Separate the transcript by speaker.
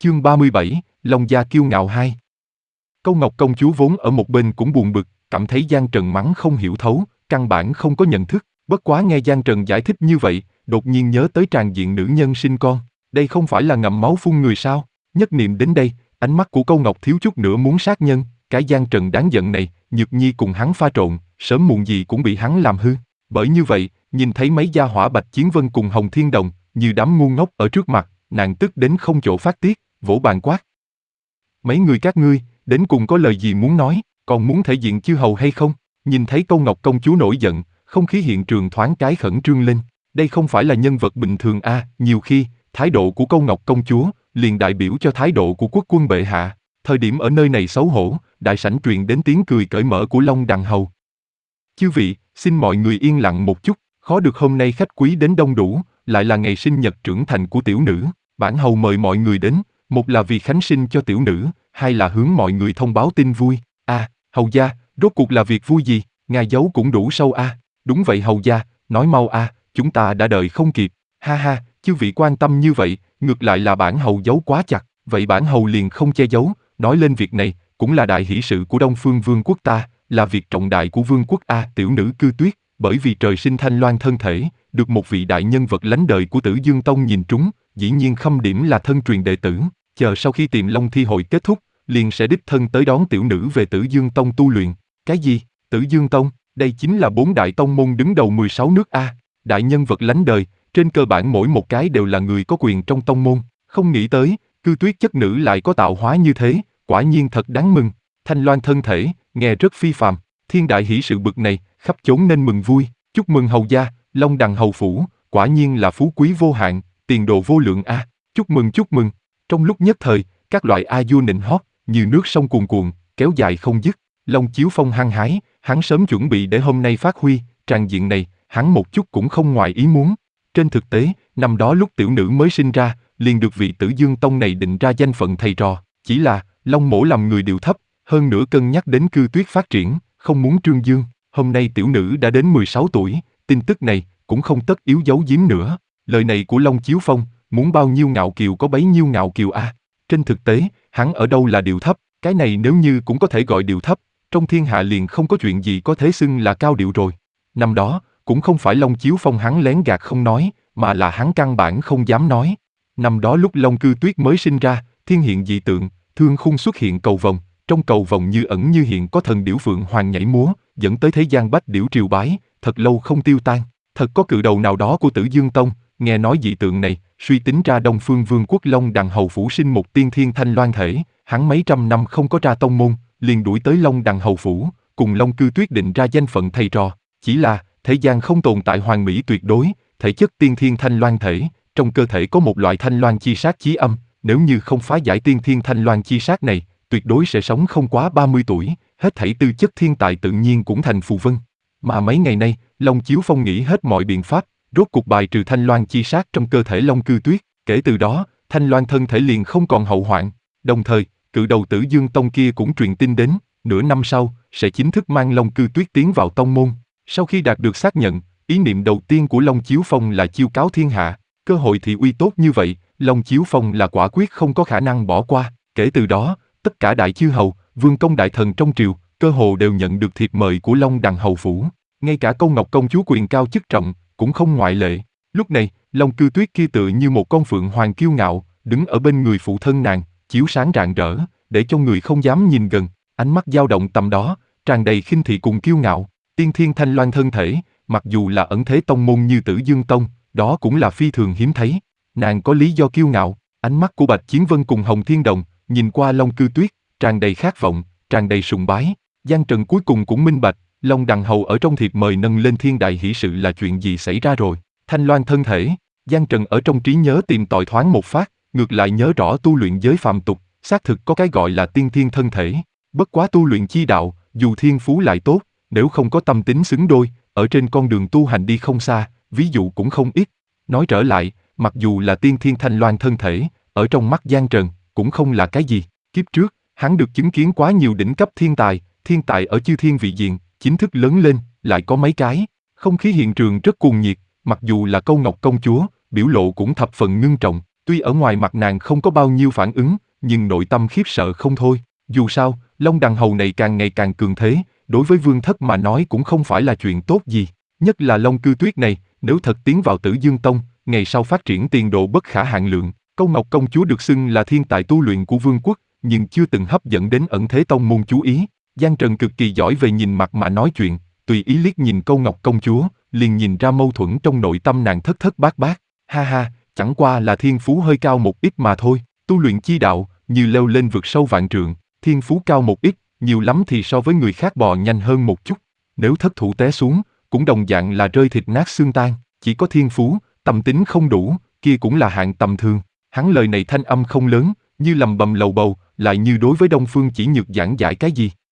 Speaker 1: Chương 37, Long gia kiêu ngạo 2. Câu Ngọc công chúa vốn ở một bên cũng buồn bực, cảm thấy Giang Trần mắng không hiểu thấu, căn bản không có nhận thức. Bất quá nghe Giang Trần giải thích như vậy, đột nhiên nhớ tới tràng diện nữ nhân sinh con. Đây không phải là ngậm máu phun người sao? Nhất niệm đến đây, ánh mắt của Câu Ngọc thiếu chút nữa muốn sát nhân. Cái Giang Trần đáng giận này, Nhược Nhi cùng hắn pha trộn, sớm muộn gì cũng bị hắn làm hư. Bởi như vậy, nhìn thấy mấy gia hỏa Bạch Chiến Vân cùng Hồng Thiên Đồng, như đám ngu ngốc ở trước mặt, nàng tức đến không chỗ phát tiết, vỗ bàn quát. Mấy người các ngươi, đến cùng có lời gì muốn nói, còn muốn thể diện chư hầu hay không? Nhìn thấy Câu Ngọc công chúa nổi giận, không khí hiện trường thoáng cái khẩn trương lên. Đây không phải là nhân vật bình thường a, nhiều khi, thái độ của Câu Ngọc công chúa liền đại biểu cho thái độ của quốc quân bệ hạ. Thời điểm ở nơi này xấu hổ, đại sảnh truyền đến tiếng cười cởi mở của Long Đằng hầu. Chư vị, xin mọi người yên lặng một chút, khó được hôm nay khách quý đến đông đủ, lại là ngày sinh nhật trưởng thành của tiểu nữ, bản hầu mời mọi người đến, một là vì khánh sinh cho tiểu nữ, hai là hướng mọi người thông báo tin vui. Hầu gia, rốt cuộc là việc vui gì, ngài giấu cũng đủ sâu a. Đúng vậy hầu gia, nói mau chúng ta đã đợi không kịp. Ha ha, chư vị quan tâm như vậy, ngược lại là bản hầu giấu quá chặt, vậy bản hầu liền không che giấu, nói lên việc này, cũng là đại hỷ sự của Đông Phương Vương quốc ta, là việc trọng đại của vương quốc tiểu nữ Cư Tuyết, bởi vì trời sinh thanh loan thân thể, được một vị đại nhân vật lánh đời của Tử Dương Tông nhìn trúng, dĩ nhiên khâm điểm là thân truyền đệ tử, chờ sau khi Tiềm Long thi hội kết thúc, liền sẽ đích thân tới đón tiểu nữ về Tử Dương Tông tu luyện. Cái gì? Tử Dương Tông? Đây chính là 4 đại tông môn đứng đầu 16 nước a. Đại nhân vật lánh đời, trên cơ bản mỗi một cái đều là người có quyền trong tông môn, không nghĩ tới, Cư Tuyết chất nữ lại có tạo hóa như thế, quả nhiên thật đáng mừng. Thanh loan thân thể, nghe rất phi phàm, thiên đại hỷ sự bực này, khắp chốn nên mừng vui. Chúc mừng hầu gia, Long Đằng hầu phủ, quả nhiên là phú quý vô hạn, tiền đồ vô lượng a. Chúc mừng chúc mừng. Trong lúc nhất thời, các loại a vua nịnh hót như nước sông cuồn cuộn, kéo dài không dứt. Long Chiếu Phong hăng hái, hắn sớm chuẩn bị để hôm nay phát huy, tràng diện này, hắn một chút cũng không ngoài ý muốn. Trên thực tế, năm đó lúc tiểu nữ mới sinh ra, liền được vị Tử Dương Tông này định ra danh phận thầy trò, chỉ là Long mỗ làm người điệu thấp, hơn nữa cân nhắc đến Cư Tuyết phát triển, không muốn trương dương. Hôm nay tiểu nữ đã đến 16 tuổi, tin tức này cũng không tất yếu giấu giếm nữa. Lời này của Long Chiếu Phong, muốn bao nhiêu ngạo kiều có bấy nhiêu ngạo kiều a. Trên thực tế, hắn ở đâu là điệu thấp, cái này nếu như cũng có thể gọi điệu thấp, trong thiên hạ liền không có chuyện gì có thể xưng là cao điệu rồi. Năm đó, cũng không phải Long Chiếu Phong hắn lén gạt không nói, mà là hắn căn bản không dám nói. Năm đó lúc Long Cư Tuyết mới sinh ra, thiên hiện dị tượng, thương khung xuất hiện cầu vồng, trong cầu vồng như ẩn như hiện có thần điểu phượng hoàng nhảy múa, dẫn tới thế gian bách điểu triều bái, thật lâu không tiêu tan. Thật có cự đầu nào đó của Tử Dương Tông, nghe nói dị tượng này, suy tính ra Đông Phương Vương quốc Long Đằng hầu phủ sinh một tiên thiên thanh loan thể, hắn mấy trăm năm không có ra tông môn, liền đuổi tới Long Đằng hầu phủ, cùng Long Cư Tuyết định ra danh phận thầy trò. Chỉ là, thế gian không tồn tại hoàn mỹ tuyệt đối, thể chất tiên thiên thanh loan thể, trong cơ thể có một loại thanh loan chi sát chí âm, nếu như không phá giải tiên thiên thanh loan chi sát này, tuyệt đối sẽ sống không quá 30 tuổi, hết thảy tư chất thiên tài tự nhiên cũng thành phù vân. Mà mấy ngày nay, Long Chiếu Phong nghĩ hết mọi biện pháp, rốt cuộc bài trừ thanh loan chi sát trong cơ thể Long Cư Tuyết, kể từ đó, thanh loan thân thể liền không còn hậu hoạn. Đồng thời, cự đầu Tử Dương Tông kia cũng truyền tin đến, nửa năm sau, sẽ chính thức mang Long Cư Tuyết tiến vào tông môn. Sau khi đạt được xác nhận, ý niệm đầu tiên của Long Chiếu Phong là chiêu cáo thiên hạ, cơ hội thị uy tốt như vậy, Long Chiếu Phong là quả quyết không có khả năng bỏ qua. Kể từ đó, tất cả đại chư hầu, vương công đại thần trong triều, cơ hồ đều nhận được thiệp mời của Long Đằng hầu phủ, ngay cả Câu Ngọc công chúa quyền cao chức trọng, cũng không ngoại lệ. Lúc này, Long Cư Tuyết kia tựa như một con phượng hoàng kiêu ngạo, đứng ở bên người phụ thân nàng, chiếu sáng rạng rỡ, để cho người không dám nhìn gần, ánh mắt dao động tầm đó, tràn đầy khinh thị cùng kiêu ngạo. Tiên thiên thanh loan thân thể, mặc dù là ẩn thế tông môn như Tử Dương Tông, đó cũng là phi thường hiếm thấy. Nàng có lý do kiêu ngạo. Ánh mắt của Bạch Chiến Vân cùng Hồng Thiên Đồng, nhìn qua Long Cư Tuyết, tràn đầy khát vọng, tràn đầy sùng bái. Giang Trần cuối cùng cũng minh bạch, Long Đằng hầu ở trong thiệp mời nâng lên thiên đại hỷ sự là chuyện gì xảy ra rồi. Thanh loan thân thể, Giang Trần ở trong trí nhớ tìm tòi thoáng một phát, ngược lại nhớ rõ tu luyện giới phàm tục, xác thực có cái gọi là tiên thiên thân thể. Bất quá tu luyện chi đạo, dù thiên phú lại tốt, nếu không có tâm tính xứng đôi, ở trên con đường tu hành đi không xa, ví dụ cũng không ít. Nói trở lại, mặc dù là tiên thiên thanh loan thân thể, ở trong mắt Giang Trần, cũng không là cái gì. Kiếp trước, hắn được chứng kiến quá nhiều đỉnh cấp thiên tài ở chư thiên vị diện, chính thức lớn lên, lại có mấy cái. Không khí hiện trường rất cuồng nhiệt, mặc dù là Câu Ngọc công chúa, biểu lộ cũng thập phần ngưng trọng. Tuy ở ngoài mặt nàng không có bao nhiêu phản ứng, nhưng nội tâm khiếp sợ không thôi. Dù sao, Long Đằng Hầu này càng ngày càng cường thế, đối với Vương Thất mà nói cũng không phải là chuyện tốt gì. Nhất là Long Cư Tuyết này, nếu thật tiến vào Tử Dương Tông, ngày sau phát triển tiền đồ bất khả hạn lượng. Câu Ngọc Công Chúa được xưng là thiên tài tu luyện của Vương quốc, nhưng chưa từng hấp dẫn đến ẩn thế tông môn chú ý. Giang Trần cực kỳ giỏi về nhìn mặt mà nói chuyện, tùy ý liếc nhìn Câu Ngọc Công Chúa, liền nhìn ra mâu thuẫn trong nội tâm nàng thất thất bát bát. Ha ha, chẳng qua là thiên phú hơi cao một ít mà thôi. Tu luyện chi đạo, như leo lên vực sâu vạn trượng, thiên phú cao một ít, nhiều lắm thì so với người khác bò nhanh hơn một chút. Nếu thất thủ té xuống, cũng đồng dạng là rơi thịt nát xương tan. Chỉ có thiên phú, tâm tính không đủ, kia cũng là hạng tầm thường. Hắn lời này thanh âm không lớn, như lầm bầm lầu bầu, lại như đối với Đông Phương Chỉ Nhược giảng giải cái gì.